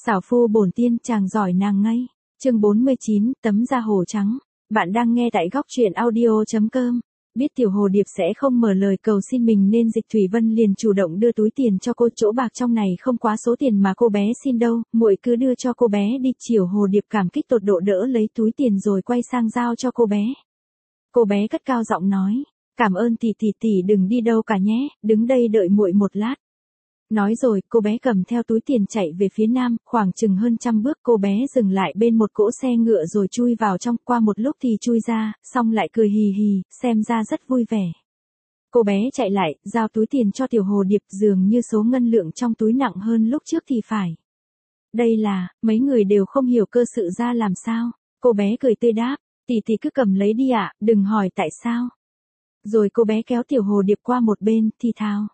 Xảo phu bổn tiên chàng giỏi nàng ngây. Chương 49, tấm da hồ trắng. Bạn đang nghe tại góc truyện audio.com. Biết tiểu hồ điệp sẽ không mở lời cầu xin mình nên Dịch Thủy Vân liền chủ động đưa túi tiền cho cô. Chỗ bạc trong này không quá số tiền mà cô bé xin đâu, muội cứ đưa cho cô bé đi. Tiểu hồ điệp cảm kích tột độ đỡ lấy túi tiền rồi quay sang giao cho cô bé. Cô bé cất cao giọng nói, cảm ơn tỷ đừng đi đâu cả nhé, đứng đây đợi muội một lát. Nói rồi, cô bé cầm theo túi tiền chạy về phía nam, khoảng chừng hơn 100 bước cô bé dừng lại bên một cỗ xe ngựa rồi chui vào trong, qua một lúc thì chui ra, xong lại cười hì hì, xem ra rất vui vẻ. Cô bé chạy lại, giao túi tiền cho tiểu hồ điệp, dường như số ngân lượng trong túi nặng hơn lúc trước thì phải. Đây là, mấy người đều không hiểu cơ sự ra làm sao, cô bé cười tươi đáp, tỷ cứ cầm lấy đi ạ, đừng hỏi tại sao. Rồi cô bé kéo tiểu hồ điệp qua một bên, thì thào.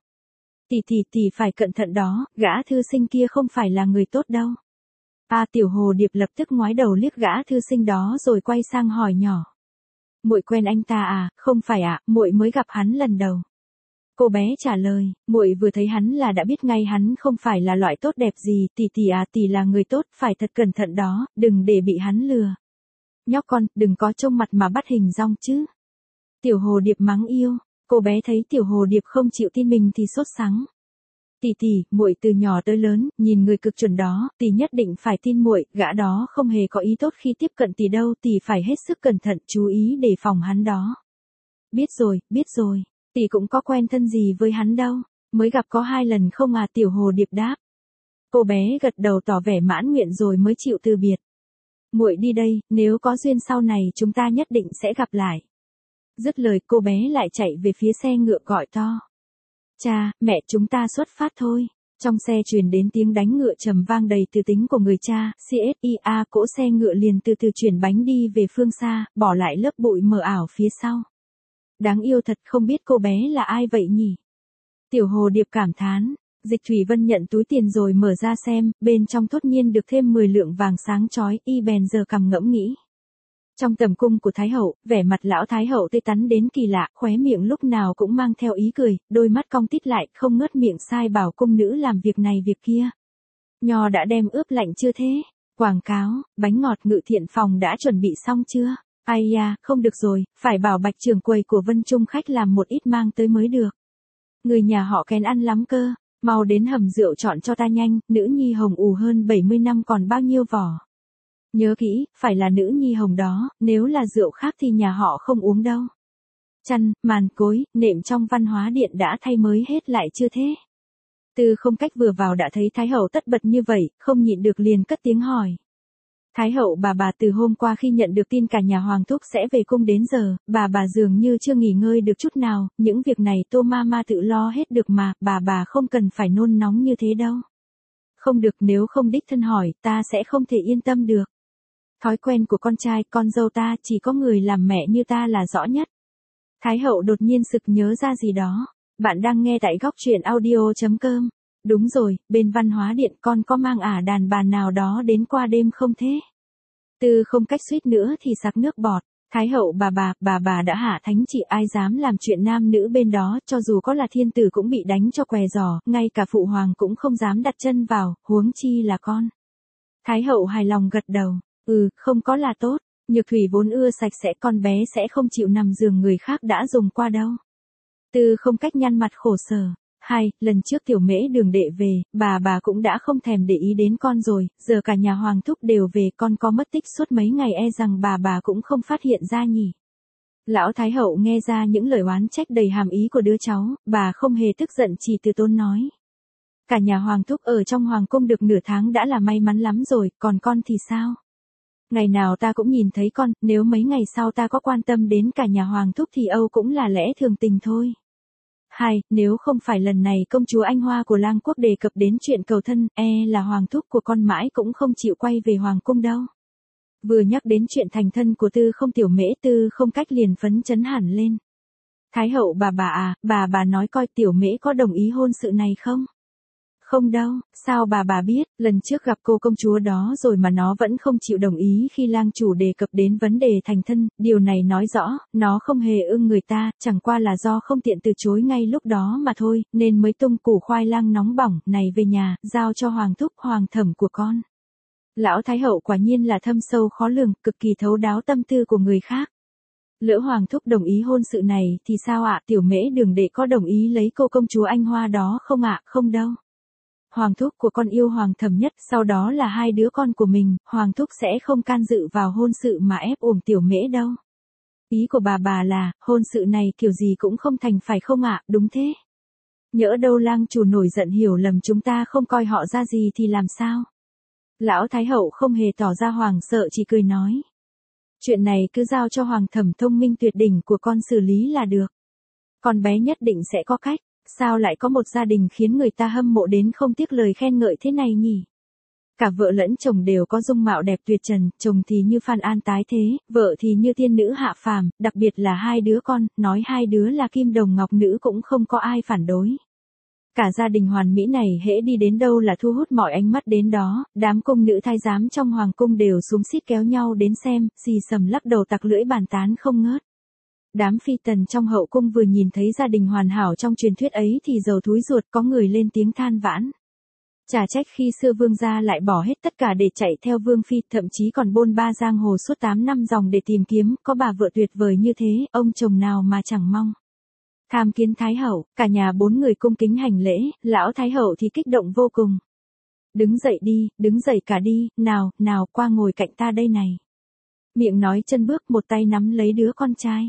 Tỷ phải cẩn thận đó, gã thư sinh kia không phải là người tốt đâu. Tiểu hồ điệp lập tức ngoái đầu liếc gã thư sinh đó rồi quay sang hỏi nhỏ. Muội quen anh ta à? Không phải ạ, muội mới gặp hắn lần đầu. Cô bé trả lời, muội vừa thấy hắn là đã biết ngay hắn không phải là loại tốt đẹp gì. Tỷ là người tốt, phải thật cẩn thận đó, đừng để bị hắn lừa. Nhóc con, đừng có trông mặt mà bắt hình dong chứ. Tiểu hồ điệp mắng yêu. Cô bé thấy tiểu hồ điệp không chịu tin mình thì sốt sắng. Tỷ, muội từ nhỏ tới lớn, nhìn người cực chuẩn đó, tỷ nhất định phải tin muội, gã đó không hề có ý tốt khi tiếp cận tỷ đâu, tỷ phải hết sức cẩn thận, chú ý đề phòng hắn đó. Biết rồi, tỷ cũng có quen thân gì với hắn đâu, mới gặp có 2 lần không à, tiểu hồ điệp đáp. Cô bé gật đầu tỏ vẻ mãn nguyện rồi mới chịu từ biệt. Muội đi đây, nếu có duyên sau này chúng ta nhất định sẽ gặp lại. Dứt lời cô bé lại chạy về phía xe ngựa gọi to. Cha, mẹ chúng ta xuất phát thôi. Trong xe truyền đến tiếng đánh ngựa trầm vang đầy tư tính của người cha, CSIA cỗ xe ngựa liền từ từ chuyển bánh đi về phương xa, bỏ lại lớp bụi mờ ảo phía sau. Đáng yêu thật, không biết cô bé là ai vậy nhỉ? Tiểu hồ điệp cảm thán. Dịch Thủy Vân nhận túi tiền rồi mở ra xem, bên trong thốt nhiên được thêm 10 lượng vàng sáng chói, y bèn giờ cằm ngẫm nghĩ. Trong tầm cung của Thái Hậu, vẻ mặt lão Thái Hậu tươi tắn đến kỳ lạ, khóe miệng lúc nào cũng mang theo ý cười, đôi mắt cong tít lại, không ngớt miệng sai bảo cung nữ làm việc này việc kia. Nho đã đem ướp lạnh chưa thế? Quảng cáo, bánh ngọt Ngự Thiện phòng đã chuẩn bị xong chưa? Ai da, không được rồi, phải bảo Bạch trưởng quầy của Vân Trung khách làm một ít mang tới mới được. Người nhà họ kén ăn lắm cơ, mau đến hầm rượu chọn cho ta nhanh, nữ nhi hồng ù hơn 70 năm còn bao nhiêu vỏ. Nhớ kỹ, phải là nữ nhi hồng đó, nếu là rượu khác thì nhà họ không uống đâu. Chăn, màn cối, nệm trong văn hóa điện đã thay mới hết lại chưa thế? Tư Không Cách vừa vào đã thấy Thái Hậu tất bật như vậy, không nhịn được liền cất tiếng hỏi. Thái Hậu bà từ hôm qua khi nhận được tin cả nhà Hoàng thúc sẽ về cung đến giờ, bà dường như chưa nghỉ ngơi được chút nào, những việc này Tô Mama tự lo hết được mà, bà không cần phải nôn nóng như thế đâu. Không được, nếu không đích thân hỏi, ta sẽ không thể yên tâm được. Thói quen của con trai, con dâu ta, chỉ có người làm mẹ như ta là rõ nhất. Thái Hậu đột nhiên sực nhớ ra gì đó. Bạn đang nghe tại góc truyện audio.com. Đúng rồi, bên văn hóa điện con có mang đàn bà nào đó đến qua đêm không thế? Tư Không Cách suýt nữa thì sặc nước bọt. Thái Hậu bà đã hạ thánh chỉ, ai dám làm chuyện nam nữ bên đó, cho dù có là thiên tử cũng bị đánh cho què giò, ngay cả phụ hoàng cũng không dám đặt chân vào, huống chi là con. Thái Hậu hài lòng gật đầu. Không có là tốt, Nhược Thủy vốn ưa sạch sẽ, con bé sẽ không chịu nằm giường người khác đã dùng qua đâu. Tư Không Cách nhăn mặt khổ sở. Lần trước Tiểu Mễ Đường đệ về, bà cũng đã không thèm để ý đến con rồi, giờ cả nhà Hoàng thúc đều về, con có mất tích suốt mấy ngày e rằng bà cũng không phát hiện ra nhỉ. Lão Thái Hậu nghe ra những lời oán trách đầy hàm ý của đứa cháu, bà không hề tức giận, chỉ từ tốn nói. Cả nhà Hoàng thúc ở trong Hoàng cung được nửa tháng đã là may mắn lắm rồi, còn con thì sao? Ngày nào ta cũng nhìn thấy con, nếu mấy ngày sau ta có quan tâm đến cả nhà Hoàng thúc thì Âu cũng là lẽ thường tình thôi. Nếu không phải lần này công chúa Anh Hoa của Lang Quốc đề cập đến chuyện cầu thân, là Hoàng thúc của con mãi cũng không chịu quay về Hoàng cung đâu. Vừa nhắc đến chuyện thành thân của Tiểu Mễ, Tư Không Cách liền phấn chấn hẳn lên. Thái Hậu bà nói coi Tiểu Mễ có đồng ý hôn sự này không? Không đâu, sao bà biết, lần trước gặp cô công chúa đó rồi mà nó vẫn không chịu đồng ý khi lang chủ đề cập đến vấn đề thành thân, điều này nói rõ, nó không hề ưng người ta, chẳng qua là do không tiện từ chối ngay lúc đó mà thôi, nên mới tung củ khoai lang nóng bỏng này về nhà, giao cho Hoàng thúc Hoàng thẩm của con. Lão Thái Hậu quả nhiên là thâm sâu khó lường, cực kỳ thấu đáo tâm tư của người khác. Lỡ Hoàng thúc đồng ý hôn sự này thì sao ạ? Tiểu Mễ Đường đệ có đồng ý lấy cô công chúa Anh Hoa đó không ạ? Không đâu. Hoàng thúc của con yêu Hoàng Thẩm nhất, sau đó là hai đứa con của mình, Hoàng thúc sẽ không can dự vào hôn sự mà ép uổng Tiểu Mễ đâu. Ý của bà là, hôn sự này kiểu gì cũng không thành phải không ạ? Đúng thế. Nhỡ đâu lang chủ nổi giận hiểu lầm chúng ta không coi họ ra gì thì làm sao? Lão Thái Hậu không hề tỏ ra hoảng sợ, chỉ cười nói. Chuyện này cứ giao cho Hoàng Thẩm thông minh tuyệt đỉnh của con xử lý là được. Con bé nhất định sẽ có cách, sao lại có một gia đình khiến người ta hâm mộ đến không tiếc lời khen ngợi thế này nhỉ? Cả vợ lẫn chồng đều có dung mạo đẹp tuyệt trần, chồng thì như Phan An tái thế, vợ thì như tiên nữ hạ phàm, đặc biệt là hai đứa con, nói hai đứa là kim đồng ngọc nữ cũng không có ai phản đối. Cả gia đình hoàn mỹ này hễ đi đến đâu là thu hút mọi ánh mắt đến đó, đám cung nữ thái giám trong hoàng cung đều xúm xít kéo nhau đến xem, xì xầm lắc đầu tặc lưỡi bàn tán không ngớt. Đám phi tần trong hậu cung vừa nhìn thấy gia đình hoàn hảo trong truyền thuyết ấy thì dầu thúi ruột, có người lên tiếng than vãn. Chả trách khi xưa vương gia lại bỏ hết tất cả để chạy theo vương phi, thậm chí còn bôn ba giang hồ suốt 8 năm dòng để tìm kiếm, có bà vợ tuyệt vời như thế, ông chồng nào mà chẳng mong. Tham kiến Thái Hậu, cả nhà 4 người cung kính hành lễ, lão Thái Hậu thì kích động vô cùng. Đứng dậy đi, đứng dậy cả đi, nào, qua ngồi cạnh ta đây này. Miệng nói chân bước, một tay nắm lấy đứa con trai.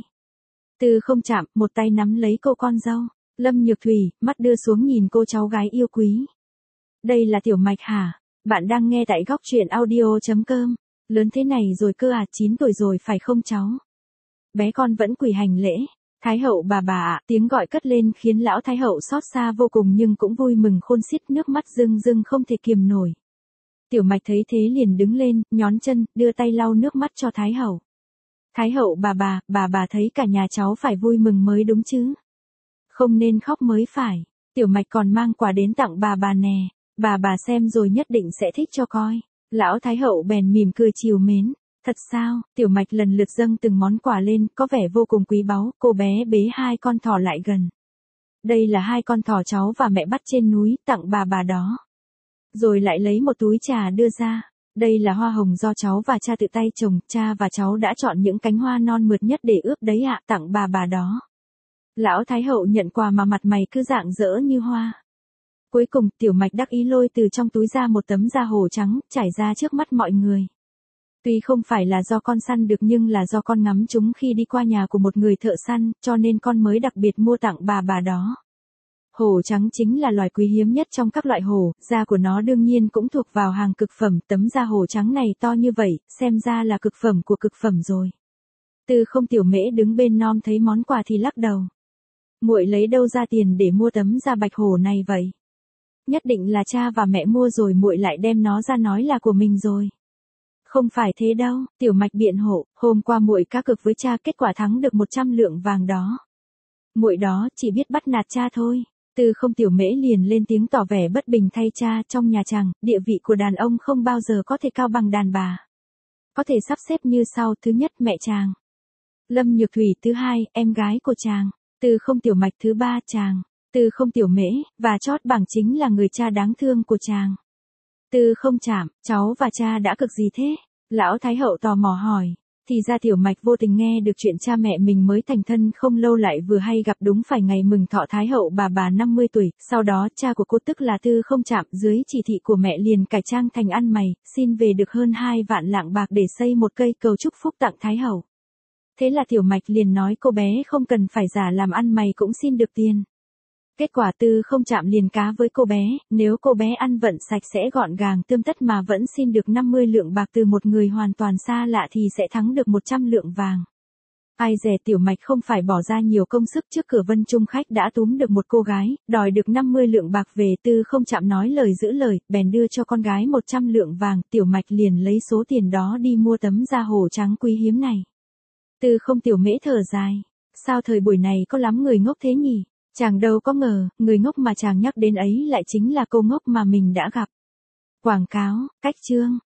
Từ không chạm, một tay nắm lấy cô con dâu. Lâm Nhược Thủy, mắt đưa xuống nhìn cô cháu gái yêu quý. Đây là Tiểu Mạch hả? Bạn đang nghe tại góc truyện audio.com. Lớn thế này rồi cơ à, 9 tuổi rồi phải không cháu? Bé con vẫn quỳ hành lễ. Thái Hậu bà ạ, tiếng gọi cất lên khiến lão Thái Hậu xót xa vô cùng nhưng cũng vui mừng khôn xiết, nước mắt rưng rưng không thể kiềm nổi. Tiểu Mạch thấy thế liền đứng lên, nhón chân, đưa tay lau nước mắt cho Thái Hậu. Thái Hậu bà thấy cả nhà cháu phải vui mừng mới đúng chứ. Không nên khóc mới phải. Tiểu Mạch còn mang quà đến tặng bà nè. Bà xem rồi nhất định sẽ thích cho coi. Lão Thái Hậu bèn mỉm cười trìu mến. Thật sao? Tiểu Mạch lần lượt dâng từng món quà lên, có vẻ vô cùng quý báu. Cô bé bế hai con thỏ lại gần. Đây là hai con thỏ cháu và mẹ bắt trên núi, tặng bà đó. Rồi lại lấy một túi trà đưa ra. Đây là hoa hồng do cháu và cha tự tay trồng, cha và cháu đã chọn những cánh hoa non mượt nhất để ướp đấy ạ, tặng bà đó. Lão Thái Hậu nhận quà mà mặt mày cứ rạng rỡ như hoa. Cuối cùng, Tiểu Mạch đắc ý lôi từ trong túi ra một tấm da hổ trắng, trải ra trước mắt mọi người. Tuy không phải là do con săn được nhưng là do con ngắm chúng khi đi qua nhà của một người thợ săn, cho nên con mới đặc biệt mua tặng bà đó. Hổ trắng chính là loài quý hiếm nhất trong các loại hổ, da của nó đương nhiên cũng thuộc vào hàng cực phẩm, tấm da hổ trắng này to như vậy, xem ra là cực phẩm của cực phẩm rồi. Từ không Tiểu Mễ đứng bên nom thấy món quà thì lắc đầu. Muội lấy đâu ra tiền để mua tấm da bạch hổ này vậy? Nhất định là cha và mẹ mua rồi muội lại đem nó ra nói là của mình rồi. Không phải thế đâu, Tiểu Mạch biện hộ, hôm qua muội cá cược với cha, kết quả thắng được 100 lượng vàng đó. Muội đó chỉ biết bắt nạt cha thôi. Từ không Tiểu Mễ liền lên tiếng tỏ vẻ bất bình thay cha, trong nhà chàng, địa vị của đàn ông không bao giờ có thể cao bằng đàn bà. Có thể sắp xếp như sau: thứ nhất, mẹ chàng. Lâm Nhược Thủy thứ hai, em gái của chàng. Từ không Tiểu Mạch thứ ba, chàng. Từ không Tiểu Mễ, và chót bảng chính là người cha đáng thương của chàng. Từ không chạm, cháu và cha đã cực gì thế? Lão Thái Hậu tò mò hỏi. Thì ra Tiểu Mạch vô tình nghe được chuyện cha mẹ mình mới thành thân không lâu lại vừa hay gặp đúng phải ngày mừng thọ Thái Hậu bà 50 tuổi, sau đó cha của cô tức là Tư không chạm dưới chỉ thị của mẹ liền cải trang thành ăn mày, xin về được hơn 2 vạn lạng bạc để xây một cây cầu chúc phúc tặng Thái Hậu. Thế là Tiểu Mạch liền nói cô bé không cần phải giả làm ăn mày cũng xin được tiền. Kết quả Tư không chạm liền cá với cô bé, nếu cô bé ăn vận sạch sẽ gọn gàng tươm tất mà vẫn xin được 50 lượng bạc từ một người hoàn toàn xa lạ thì sẽ thắng được 100 lượng vàng. Ai dè Tiểu Mạch không phải bỏ ra nhiều công sức, trước cửa Vân Trung khách đã túm được một cô gái, đòi được 50 lượng bạc về. Tư không chạm nói lời giữ lời, bèn đưa cho con gái 100 lượng vàng, Tiểu Mạch liền lấy số tiền đó đi mua tấm da hổ trắng quý hiếm này. Tư không Tiểu Mễ thở dài, sao thời buổi này có lắm người ngốc thế nhỉ? Chàng đâu có ngờ, người ngốc mà chàng nhắc đến ấy lại chính là cô ngốc mà mình đã gặp. Quảng cáo, cách chương.